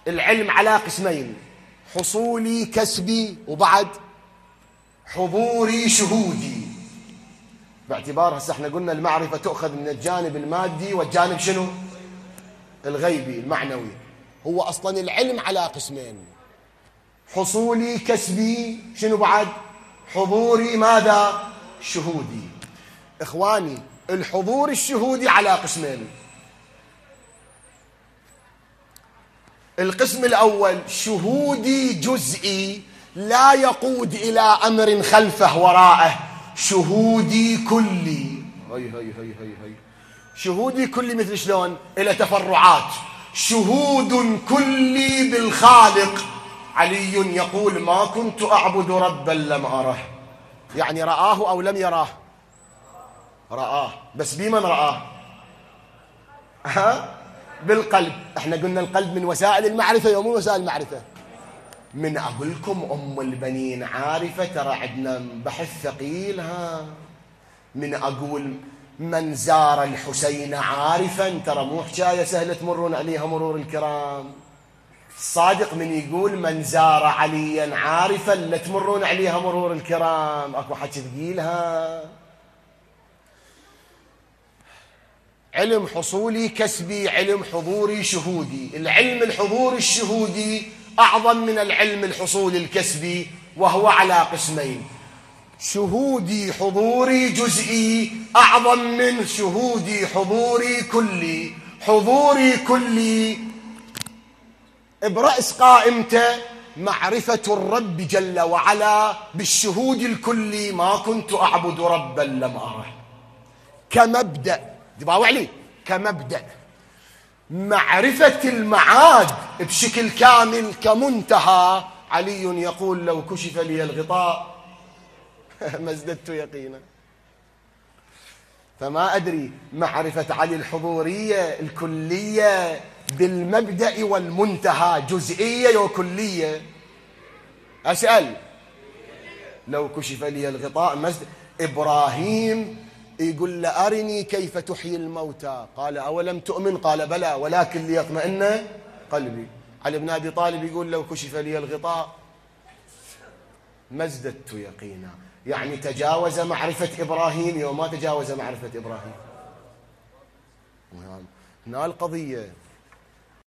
العلم على قسمين: حصولي كسبي، وبعد حضوري شهودي. باعتبار هسه احنا قلنا المعرفة تؤخذ من الجانب المادي والجانب شنو؟ الغيبي المعنوي. هو أصلا العلم على قسمين: حصولي كسبي، شنو بعد؟ حضوري ماذا؟ شهودي. إخواني، الحضور الشهودي على قسمين: القسم الأول شهودي جزئي لا يقود إلى أمر خلفه وراءه، شهودي كلي. هي شهودي كلي مثل شلون؟ إلى تفرعات. شهود كلي بالخالق. علي يقول: ما كنت أعبد ربا لم أره. يعني رآه أو لم يراه؟ رآه، بس بمن رآه؟ بالقلب. احنا قلنا القلب من وسائل المعرفة ومو وسائل المعرفة. من أقولكم أم البنين عارفة، ترى عندنا بحث ثقيل. من أقول من زار الحسين عارفا، ترى مو حكاية سهلة تمرون عليها مرور الكرام. الصادق من يقول من زار عليا عارفا لا تمرون عليها مرور الكرام. اكو حكي ثقيلها. علم حصولي كسبي، علم حضوري شهودي. العلم الحضور الشهودي أعظم من العلم الحصول الكسبي، وهو على قسمين: شهودي حضوري جزئي أعظم من شهودي حضوري كلي. حضوري كلي برأس قائمته معرفة الرب جل وعلا بالشهود الكلي: ما كنت أعبد ربا لم أره. كمبدأ، دباوع علي، كمبدأ. معرفة المعاد بشكل كامل كمنتهى، علي يقول: لو كشف لي الغطاء ما ازددت يقينا. فما أدري معرفة علي الحضورية الكلية بالمبدأ والمنتهى جزئية وكلية. أسأل: لو كشف لي الغطاء ما إبراهيم يقول له: أرني كيف تحيي الموتى. قال: أولم تؤمن؟ قال: بلى ولكن ليطمئن قلبي. علي بن أبي طالب يقول: لو كشف لي الغطاء ما ازددت يقينا. يعني تجاوز معرفة إبراهيم وما تجاوز معرفة إبراهيم. هنا القضية.